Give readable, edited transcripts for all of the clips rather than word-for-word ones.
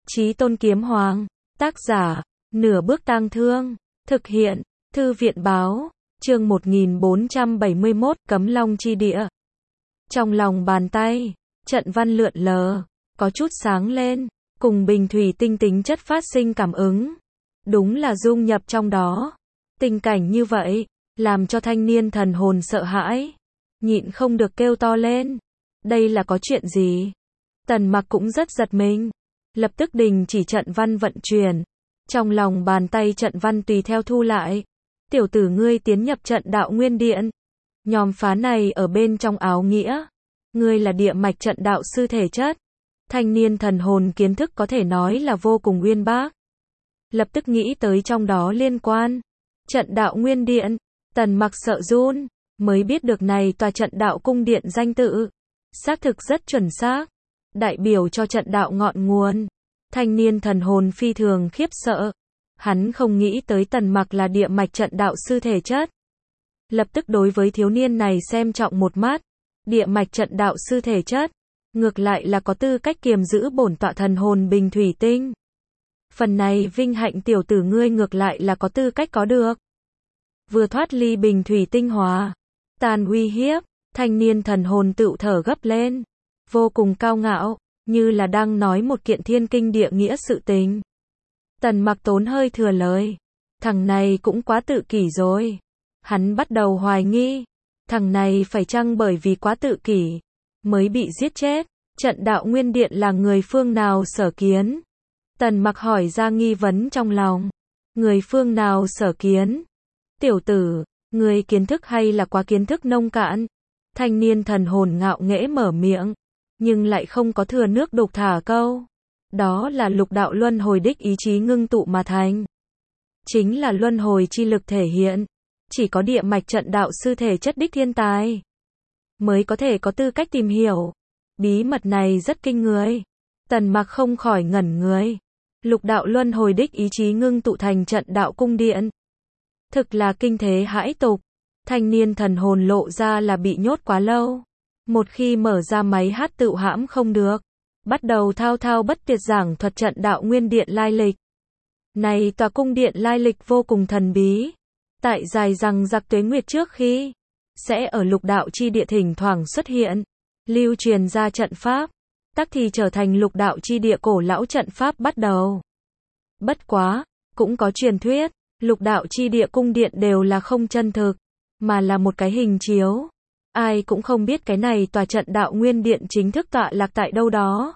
Chí Tôn Kiếm Hoàng, tác giả, Nửa Bước Tang Thương, thực hiện, Thư viện báo, chương 1471, Cấm Long Chi Địa. Trong lòng bàn tay, trận văn lượn lờ, có chút sáng lên, cùng bình thủy tinh tính chất phát sinh cảm ứng. Đúng là dung nhập trong đó. Tình cảnh như vậy, làm cho thanh niên thần hồn sợ hãi, nhịn không được kêu to lên. Đây là có chuyện gì? Tần Mặc cũng rất giật mình, lập tức đình chỉ trận văn vận chuyển. Trong lòng bàn tay trận văn tùy theo thu lại. Tiểu tử ngươi tiến nhập trận đạo nguyên điện. Nhòm phá này ở bên trong áo nghĩa. Ngươi là địa mạch trận đạo sư thể chất. Thanh niên thần hồn kiến thức có thể nói là vô cùng uyên bác. Lập tức nghĩ tới trong đó liên quan. Trận đạo nguyên điện, Tần Mặc sợ run, mới biết được này tòa trận đạo cung điện danh tự. Xác thực rất chuẩn xác. Đại biểu cho trận đạo ngọn nguồn. Thanh niên thần hồn phi thường khiếp sợ. Hắn không nghĩ tới Tần Mặc là địa mạch trận đạo sư thể chất. Lập tức đối với thiếu niên này xem trọng một mắt. Địa mạch trận đạo sư thể chất, ngược lại là có tư cách kiềm giữ bổn tọa thần hồn bình thủy tinh. Phần này vinh hạnh tiểu tử ngươi ngược lại là có tư cách có được. Vừa thoát ly bình thủy tinh hóa, tàn uy hiếp, thanh niên thần hồn tự thở gấp lên. Vô cùng cao ngạo, như là đang nói một kiện thiên kinh địa nghĩa sự tình. Tần Mặc tốn hơi thừa lời. Thằng này cũng quá tự kỷ rồi. Hắn bắt đầu hoài nghi. Thằng này phải chăng bởi vì quá tự kỷ, mới bị giết chết? Trận đạo nguyên điện là người phương nào sở kiến? Tần Mặc hỏi ra nghi vấn trong lòng. Người phương nào sở kiến? Tiểu tử, người kiến thức hay là quá kiến thức nông cạn? Thanh niên thần hồn ngạo nghễ mở miệng, nhưng lại không có thừa nước đục thả câu. Đó là lục đạo luân hồi đích ý chí ngưng tụ mà thành. Chính là luân hồi chi lực thể hiện. Chỉ có địa mạch trận đạo sư thể chất đích thiên tài mới có thể có tư cách tìm hiểu. Bí mật này rất kinh người. Tần Mặc không khỏi ngẩn người. Lục đạo luân hồi đích ý chí ngưng tụ thành trận đạo cung điện. Thực là kinh thế hãi tục. Thanh niên thần hồn lộ ra là bị nhốt quá lâu. Một khi mở ra máy hát tự hãm không được. Bắt đầu thao thao bất tuyệt giảng thuật trận đạo nguyên điện lai lịch. Này tòa cung điện lai lịch vô cùng thần bí. Tại dài rằng giặc tuế nguyệt trước khi, sẽ ở lục đạo chi địa thỉnh thoảng xuất hiện, lưu truyền ra trận pháp, tắc thì trở thành lục đạo chi địa cổ lão trận pháp bắt đầu. Bất quá, cũng có truyền thuyết, lục đạo chi địa cung điện đều là không chân thực, mà là một cái hình chiếu. Ai cũng không biết cái này tòa trận đạo nguyên điện chính thức tọa lạc tại đâu đó.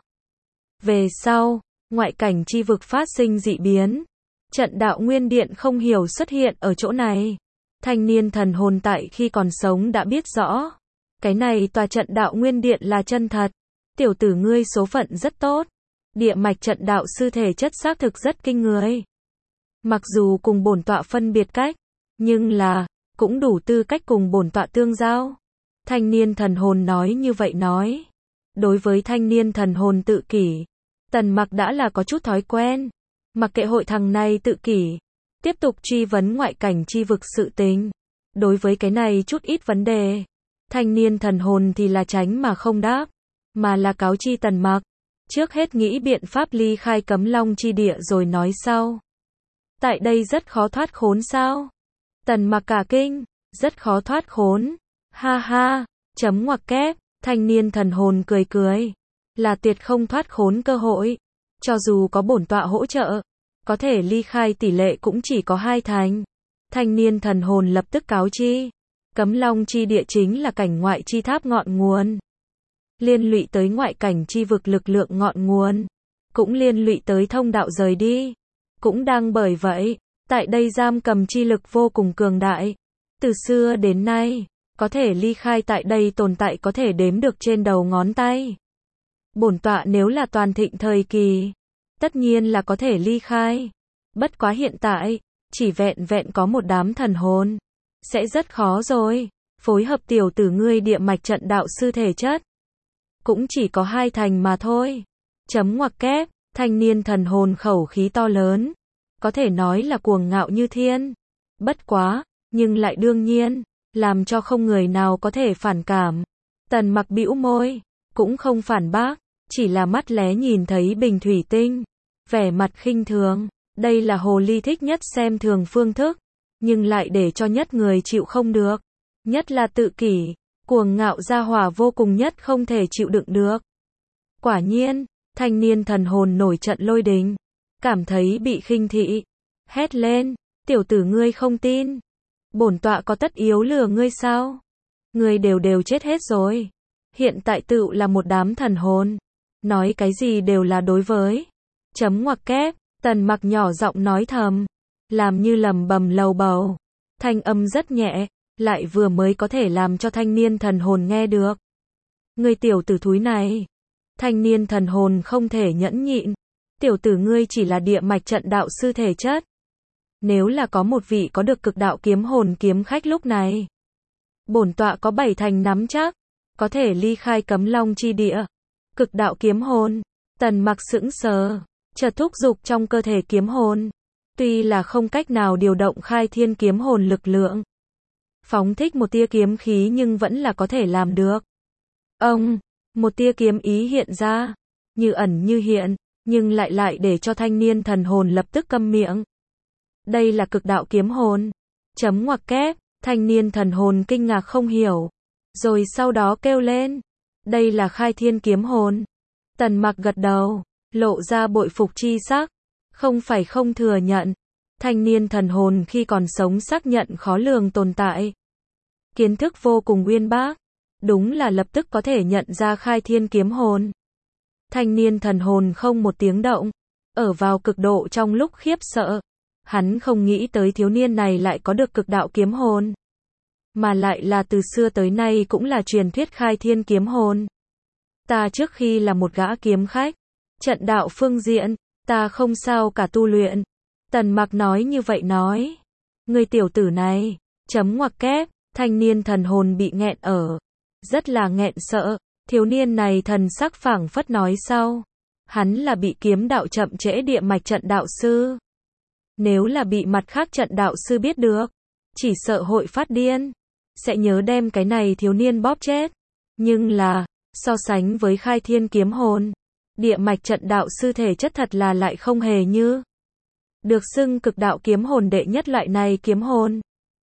Về sau, ngoại cảnh chi vực phát sinh dị biến. Trận đạo nguyên điện không hiểu xuất hiện ở chỗ này. Thanh niên thần hồn tại khi còn sống đã biết rõ. Cái này tòa trận đạo nguyên điện là chân thật. Tiểu tử ngươi số phận rất tốt. Địa mạch trận đạo sư thể chất xác thực rất kinh người. Mặc dù cùng bổn tọa phân biệt cách, nhưng là, cũng đủ tư cách cùng bổn tọa tương giao. Thanh niên thần hồn nói như vậy nói. Đối với thanh niên thần hồn tự kỷ, Tần Mặc đã là có chút thói quen. Mặc kệ hội thằng này tự kỷ, tiếp tục truy vấn ngoại cảnh chi vực sự tình. Đối với cái này chút ít vấn đề, thanh niên thần hồn thì là tránh mà không đáp, mà là cáo chi Tần Mặc. Trước hết nghĩ biện pháp ly khai Cấm Long chi địa rồi nói sau. Tại đây rất khó thoát khốn sao? Tần Mặc cả kinh, rất khó thoát khốn. Ha ha, chấm ngoặc kép, thanh niên thần hồn cười cười. Là tuyệt không thoát khốn cơ hội. Cho dù có bổn tọa hỗ trợ, có thể ly khai tỷ lệ cũng chỉ có 2 thành. Thanh niên thần hồn lập tức cáo chi. Cấm Long chi địa chính là cảnh ngoại chi tháp ngọn nguồn. Liên lụy tới ngoại cảnh chi vực lực lượng ngọn nguồn. Cũng liên lụy tới thông đạo rời đi. Cũng đang bởi vậy, tại đây giam cầm chi lực vô cùng cường đại. Từ xưa đến nay, có thể ly khai tại đây tồn tại có thể đếm được trên đầu ngón tay. Bổn tọa nếu là toàn thịnh thời kỳ, tất nhiên là có thể ly khai. Bất quá hiện tại, chỉ vẹn vẹn có một đám thần hồn, sẽ rất khó rồi. Phối hợp tiểu tử ngươi địa mạch trận đạo sư thể chất, cũng chỉ có 2 thành mà thôi. Chấm ngoặc kép, thanh niên thần hồn khẩu khí to lớn, có thể nói là cuồng ngạo như thiên. Bất quá, nhưng lại đương nhiên, làm cho không người nào có thể phản cảm. Tần Mặc bĩu môi, cũng không phản bác. Chỉ là mắt lé nhìn thấy bình thủy tinh, vẻ mặt khinh thường. Đây là hồ ly thích nhất xem thường phương thức, nhưng lại để cho nhất người chịu không được. Nhất là tự kỷ, cuồng ngạo gia hỏa vô cùng nhất không thể chịu đựng được. Quả nhiên, thanh niên thần hồn nổi trận lôi đình, cảm thấy bị khinh thị. Hét lên, tiểu tử ngươi không tin. Bổn tọa có tất yếu lừa ngươi sao? Ngươi đều chết hết rồi. Hiện tại tựu là một đám thần hồn. Nói cái gì đều là đối với. Chấm ngoặc kép, Tần Mặc nhỏ giọng nói thầm. Làm như lầm bầm lầu bầu. Thanh âm rất nhẹ, lại vừa mới có thể làm cho thanh niên thần hồn nghe được. Ngươi tiểu tử thúi này. Thanh niên thần hồn không thể nhẫn nhịn. Tiểu tử ngươi chỉ là địa mạch trận đạo sư thể chất. Nếu là có một vị có được cực đạo kiếm hồn kiếm khách lúc này, bổn tọa có 7 thành nắm chắc, có thể ly khai cấm long chi địa. Cực đạo kiếm hồn. Tần Mặc sững sờ, chợt thúc dục trong cơ thể kiếm hồn. Tuy là không cách nào điều động khai thiên kiếm hồn lực lượng, phóng thích một tia kiếm khí nhưng vẫn là có thể làm được. Ông, một tia kiếm ý hiện ra, như ẩn như hiện, nhưng lại để cho thanh niên thần hồn lập tức câm miệng. Đây là cực đạo kiếm hồn. Chấm ngoặc kép, thanh niên thần hồn kinh ngạc không hiểu. Rồi sau đó kêu lên. Đây là khai thiên kiếm hồn. Tần Mặc gật đầu, lộ ra bội phục chi sắc. Không phải không thừa nhận. Thanh niên thần hồn khi còn sống xác nhận khó lường tồn tại. Kiến thức vô cùng uyên bác. Đúng là lập tức có thể nhận ra khai thiên kiếm hồn. Thanh niên thần hồn không một tiếng động. Ở vào cực độ trong lúc khiếp sợ. Hắn không nghĩ tới thiếu niên này lại có được cực đạo kiếm hồn. Mà lại là từ xưa tới nay cũng là truyền thuyết khai thiên kiếm hồn. Ta trước khi là một gã kiếm khách. Trận đạo phương diện, ta không sao cả tu luyện. Tần Mặc nói như vậy nói. Người tiểu tử này, chấm ngoặc kép, thanh niên thần hồn bị nghẹn ở. Rất là nghẹn sợ, thiếu niên này thần sắc phảng phất nói sau. Hắn là bị kiếm đạo chậm trễ địa mạch trận đạo sư. Nếu là bị mặt khác trận đạo sư biết được, chỉ sợ hội phát điên, sẽ nhớ đem cái này thiếu niên bóp chết. Nhưng là, so sánh với khai thiên kiếm hồn, địa mạch trận đạo sư thể chất thật là lại không hề như. Được xưng cực đạo kiếm hồn đệ nhất loại này kiếm hồn.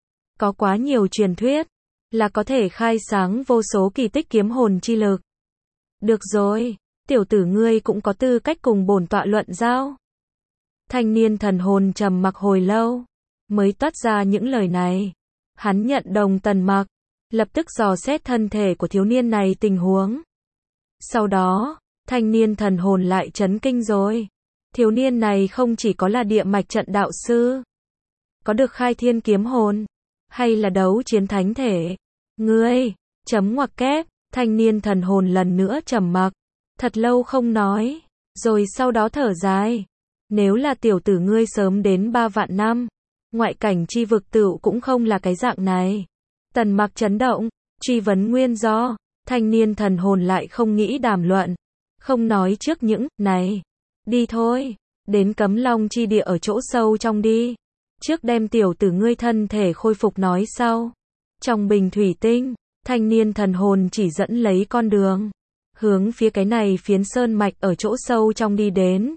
Có quá nhiều truyền thuyết, là có thể khai sáng vô số kỳ tích kiếm hồn chi lực. Được rồi, tiểu tử ngươi cũng có tư cách cùng bổn tọa luận giao. Thanh niên thần hồn trầm mặc hồi lâu, mới toát ra những lời này. Hắn nhận đồng Tần Mặc, lập tức dò xét thân thể của thiếu niên này tình huống. Sau đó, thanh niên thần hồn lại chấn kinh rồi. Thiếu niên này không chỉ có là địa mạch trận đạo sư, có được khai thiên kiếm hồn, hay là đấu chiến thánh thể. Ngươi, chấm ngoặc kép, thanh niên thần hồn lần nữa trầm mặc, thật lâu không nói, rồi sau đó thở dài. Nếu là tiểu tử ngươi sớm đến 3 vạn năm, ngoại cảnh chi vực tựu cũng không là cái dạng này. Tần Mặc chấn động, truy vấn nguyên do, thanh niên thần hồn lại không nghĩ đàm luận, không nói trước những này. Đi thôi, đến cấm long chi địa ở chỗ sâu trong đi. Trước đem tiểu tử ngươi thân thể khôi phục nói sau. Trong bình thủy tinh, thanh niên thần hồn chỉ dẫn lấy con đường, hướng phía cái này phiến sơn mạch ở chỗ sâu trong đi đến.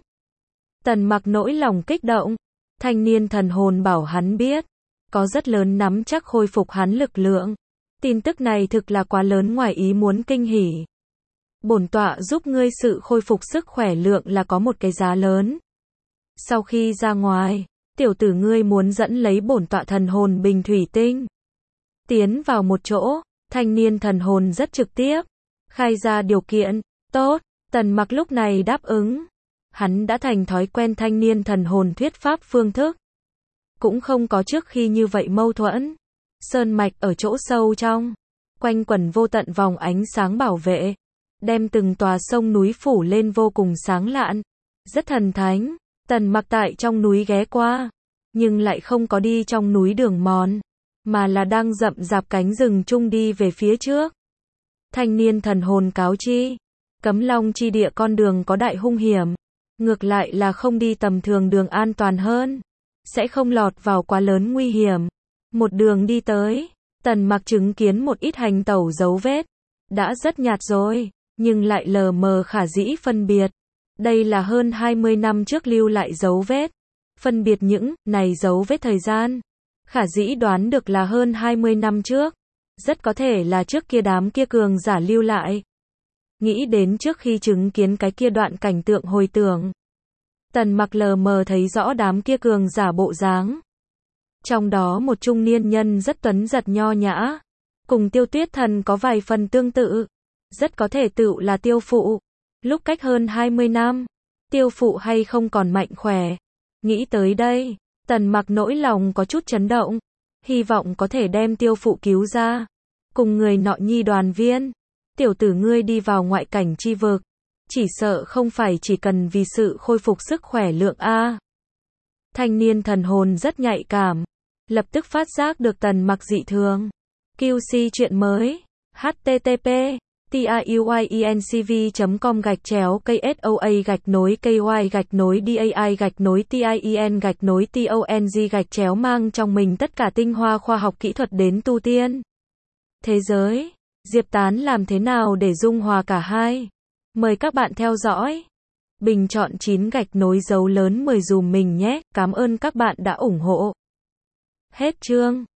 Tần Mặc nỗi lòng kích động, thanh niên thần hồn bảo hắn biết, có rất lớn nắm chắc khôi phục hắn lực lượng. Tin tức này thực là quá lớn ngoài ý muốn kinh hỉ. Bổn tọa giúp ngươi sự khôi phục sức khỏe lượng là có một cái giá lớn. Sau khi ra ngoài, tiểu tử ngươi muốn dẫn lấy bổn tọa thần hồn bình thủy tinh. Tiến vào một chỗ, thanh niên thần hồn rất trực tiếp, khai ra điều kiện. Tốt, Tần Mặc lúc này đáp ứng. Hắn đã thành thói quen thanh niên thần hồn thuyết pháp phương thức. Cũng không có trước khi như vậy mâu thuẫn. Sơn mạch ở chỗ sâu trong, quanh quẩn vô tận vòng ánh sáng bảo vệ, đem từng tòa sông núi phủ lên vô cùng sáng lạn, rất thần thánh. Tần Mặc tại trong núi ghé qua, nhưng lại không có đi trong núi đường mòn, mà là đang rậm rạp cánh rừng chung đi về phía trước. Thanh niên thần hồn cáo chi, cấm long chi địa con đường có đại hung hiểm, ngược lại là không đi tầm thường đường an toàn hơn, sẽ không lọt vào quá lớn nguy hiểm. Một đường đi tới, Tần Mặc chứng kiến một ít hành tẩu dấu vết, đã rất nhạt rồi, nhưng lại lờ mờ khả dĩ phân biệt. Đây là hơn 20 năm trước lưu lại dấu vết. Phân biệt những này dấu vết thời gian, khả dĩ đoán được là hơn 20 năm trước. Rất có thể là trước kia đám kia cường giả lưu lại. Nghĩ đến trước khi chứng kiến cái kia đoạn cảnh tượng hồi tưởng. Tần Mặc lờ mờ thấy rõ đám kia cường giả bộ dáng. Trong đó một trung niên nhân rất tuấn giật nho nhã. Cùng Tiêu Tuyết Thần có vài phần tương tự. Rất có thể tựu là Tiêu Phụ. Lúc cách hơn 20 năm, Tiêu Phụ hay không còn mạnh khỏe. Nghĩ tới đây, Tần Mặc nỗi lòng có chút chấn động. Hy vọng có thể đem Tiêu Phụ cứu ra. Cùng người nọ nhi đoàn viên. Tiểu tử ngươi đi vào ngoại cảnh chi vực. Chỉ sợ không phải chỉ cần vì sự khôi phục sức khỏe lượng A. Thanh niên thần hồn rất nhạy cảm. Lập tức phát giác được Tần Mặc dị thường. QC chuyện mới. http tiuyencv.com/KY-DAI-TIN-TONG-TIEN-TONG mang trong mình tất cả tinh hoa khoa học kỹ thuật đến tu tiên. Thế giới, Diệp Tán làm thế nào để dung hòa cả hai? Mời các bạn theo dõi. Bình chọn 9 gạch nối dấu lớn 10 dùm mình nhé. Cảm ơn các bạn đã ủng hộ. Hết chương.